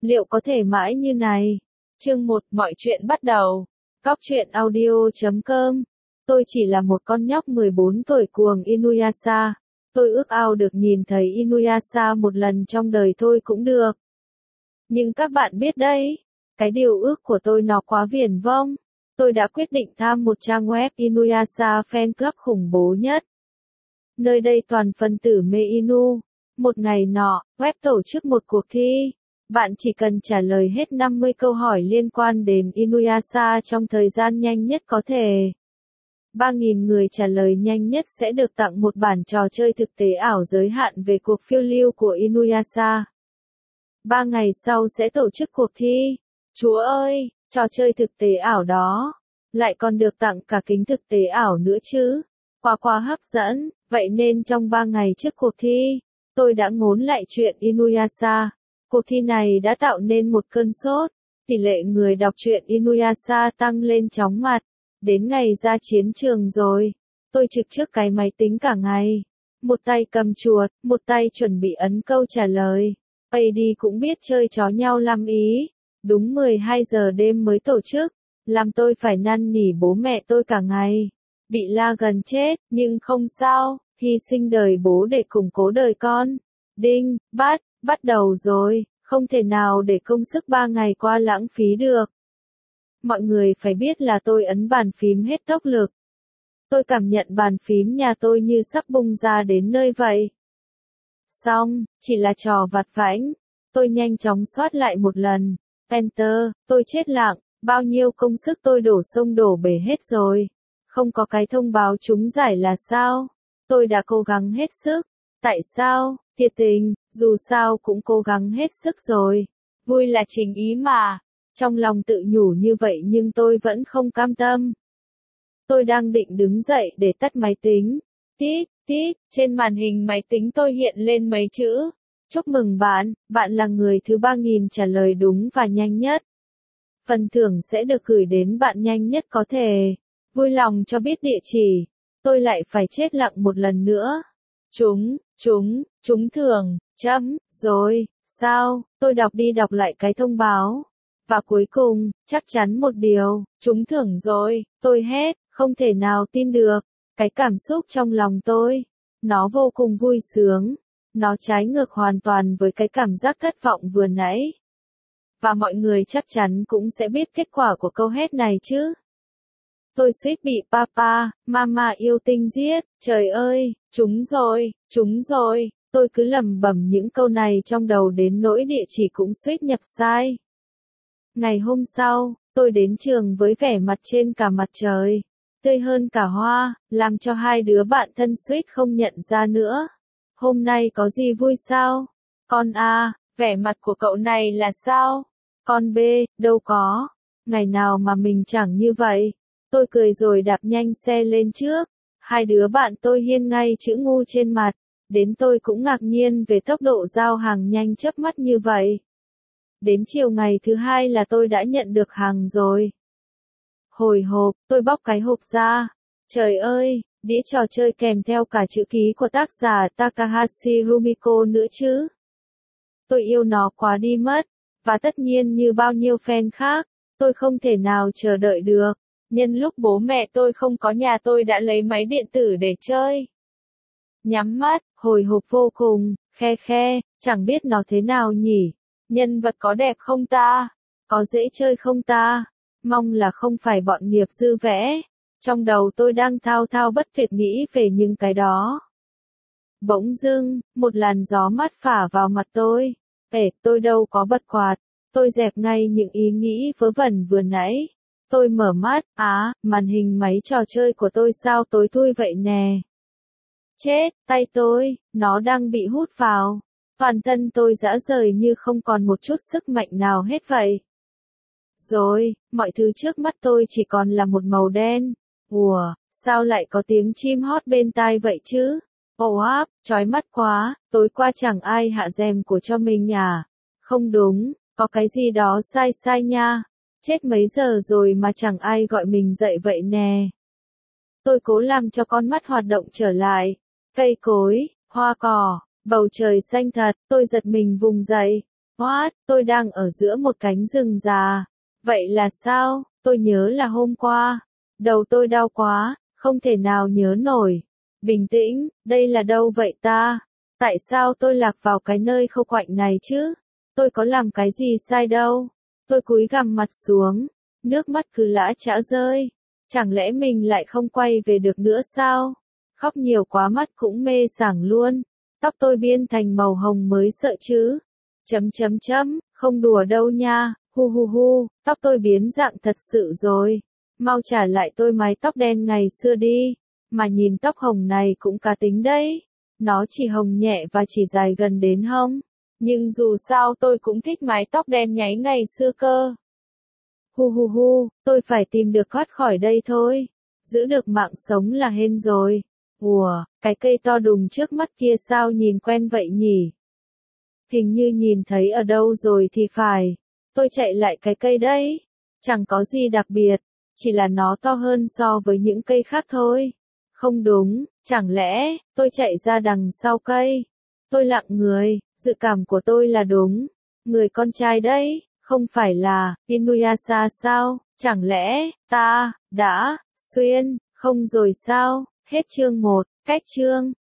Liệu có thể mãi như này? Chương 1, mọi chuyện bắt đầu. Góc truyện audio.com. Tôi chỉ là một con nhóc 14 tuổi cuồng Inuyasha. Tôi ước ao được nhìn thấy Inuyasha một lần trong đời thôi cũng được. Nhưng các bạn biết đấy, cái điều ước của tôi nó quá viển vông. Tôi đã quyết định tham một trang web Inuyasha Fan Club khủng bố nhất. Nơi đây toàn phần tử mê Inu. Một ngày nọ, web tổ chức một cuộc thi. Bạn chỉ cần trả lời hết 50 câu hỏi liên quan đến Inuyasha trong thời gian nhanh nhất có thể. 3.000 người trả lời nhanh nhất sẽ được tặng một bản trò chơi thực tế ảo giới hạn về cuộc phiêu lưu của Inuyasha. 3 ngày sau sẽ tổ chức cuộc thi. Chúa ơi, trò chơi thực tế ảo đó lại còn được tặng cả kính thực tế ảo nữa chứ. Quá hấp dẫn, vậy nên trong 3 ngày trước cuộc thi, tôi đã ngốn lại chuyện Inuyasha. Cuộc thi này đã tạo nên một cơn sốt, tỷ lệ người đọc truyện Inuyasha tăng lên chóng mặt. Đến ngày ra chiến trường rồi, tôi trực trước cái máy tính cả ngày. Một tay cầm chuột, một tay chuẩn bị ấn câu trả lời. AD cũng biết chơi chó nhau lắm ý. Đúng 12 giờ đêm mới tổ chức, làm tôi phải năn nỉ bố mẹ tôi cả ngày. Bị la gần chết, nhưng không sao, hy sinh đời bố để củng cố đời con. Đinh, bắt đầu rồi, không thể nào để công sức 3 ngày qua lãng phí được. Mọi người phải biết là tôi ấn bàn phím hết tốc lực. Tôi cảm nhận bàn phím nhà tôi như sắp bung ra đến nơi vậy. Xong, chỉ là trò vặt vãnh. Tôi nhanh chóng soát lại một lần. Enter, tôi chết lặng, bao nhiêu công sức tôi đổ sông đổ bể hết rồi. Không có cái thông báo trúng giải là sao? Tôi đã cố gắng hết sức. Tại sao? Thiệt tình, dù sao cũng cố gắng hết sức rồi. Vui là chính ý mà. Trong lòng tự nhủ như vậy nhưng tôi vẫn không cam tâm. Tôi đang định đứng dậy để tắt máy tính. Tít, trên màn hình máy tính tôi hiện lên mấy chữ. Chúc mừng bạn là người thứ 3.000 trả lời đúng và nhanh nhất. Phần thưởng sẽ được gửi đến bạn nhanh nhất có thể. Vui lòng cho biết địa chỉ. Tôi lại phải chết lặng một lần nữa. Trúng thưởng, rồi, sao, tôi đọc đi đọc lại cái thông báo. Và cuối cùng, chắc chắn một điều, trúng thưởng rồi, tôi hét, không thể nào tin được. Cái cảm xúc trong lòng tôi, nó vô cùng vui sướng. Nó trái ngược hoàn toàn với cái cảm giác thất vọng vừa nãy. Và mọi người chắc chắn cũng sẽ biết kết quả của câu hét này chứ. Tôi suýt bị papa, mama yêu tinh giết, trời ơi, trúng rồi, tôi cứ lẩm bẩm những câu này trong đầu đến nỗi địa chỉ cũng suýt nhập sai. Ngày hôm sau, tôi đến trường với vẻ mặt trên cả mặt trời, tươi hơn cả hoa, làm cho hai đứa bạn thân suýt không nhận ra nữa. Hôm nay có gì vui sao? Con A, vẻ mặt của cậu này là sao? Con B, đâu có. Ngày nào mà mình chẳng như vậy. Tôi cười rồi đạp nhanh xe lên trước. Hai đứa bạn tôi hiên ngay chữ ngu trên mặt. Đến tôi cũng ngạc nhiên về tốc độ giao hàng nhanh chớp mắt như vậy. Đến chiều ngày thứ 2 là tôi đã nhận được hàng rồi. Hồi hộp, tôi bóc cái hộp ra. Trời ơi, đĩa trò chơi kèm theo cả chữ ký của tác giả Takahashi Rumiko nữa chứ. Tôi yêu nó quá đi mất. Và tất nhiên như bao nhiêu fan khác, tôi không thể nào chờ đợi được. Nhân lúc bố mẹ tôi không có nhà tôi đã lấy máy điện tử để chơi. Nhắm mắt, hồi hộp vô cùng, khe, chẳng biết nó thế nào nhỉ. Nhân vật có đẹp không ta? Có dễ chơi không ta? Mong là không phải bọn nghiệp dư vẽ. Trong đầu tôi đang thao thao bất tuyệt nghĩ về những cái đó. Bỗng dưng, một làn gió mát phả vào mặt tôi. Tôi đâu có bật quạt. Tôi dẹp ngay những ý nghĩ vớ vẩn vừa nãy. Tôi mở mắt, màn hình máy trò chơi của tôi sao tối thui vậy nè. Chết, tay tôi, nó đang bị hút vào. Toàn thân tôi rã rời như không còn một chút sức mạnh nào hết vậy. Rồi, mọi thứ trước mắt tôi chỉ còn là một màu đen. Ủa, sao lại có tiếng chim hót bên tai vậy chứ? Chói mắt quá, tối qua chẳng ai hạ rèm của cho mình à? Không đúng, có cái gì đó sai nha. Chết mấy giờ rồi mà chẳng ai gọi mình dậy vậy nè. Tôi cố làm cho con mắt hoạt động trở lại. Cây cối, hoa cỏ, bầu trời xanh thật, tôi giật mình vùng dậy. What, tôi đang ở giữa một cánh rừng già. Vậy là sao? Tôi nhớ là hôm qua. Đầu tôi đau quá, không thể nào nhớ nổi. Bình tĩnh, đây là đâu vậy ta? Tại sao tôi lạc vào cái nơi khô quạnh này chứ? Tôi có làm cái gì sai đâu? Tôi cúi gằm mặt xuống, nước mắt cứ lã chã rơi. Chẳng lẽ mình lại không quay về được nữa sao? Khóc nhiều quá mắt cũng mê sảng luôn. Tóc tôi biên thành màu hồng mới sợ chứ. Không đùa đâu nha, hu hu hu, tóc tôi biến dạng thật sự rồi. Mau trả lại tôi mái tóc đen ngày xưa đi. Mà nhìn tóc hồng này cũng cá tính đấy. Nó chỉ hồng nhẹ và chỉ dài gần đến hông. Nhưng dù sao tôi cũng thích mái tóc đen nháy ngày xưa cơ. Hu hu hu, tôi phải tìm được thoát khỏi đây thôi. Giữ được mạng sống là hên rồi. Ủa, cái cây to đùng trước mắt kia sao nhìn quen vậy nhỉ? Hình như nhìn thấy ở đâu rồi thì phải. Tôi chạy lại cái cây đấy. Chẳng có gì đặc biệt, chỉ là nó to hơn so với những cây khác thôi. Không đúng, chẳng lẽ, tôi chạy ra đằng sau cây. Tôi lặng người, dự cảm của tôi là đúng. Người con trai đấy, không phải là Inuyasha sao? Chẳng lẽ, ta, đã, xuyên, không rồi sao? Hết chương 1, cách chương.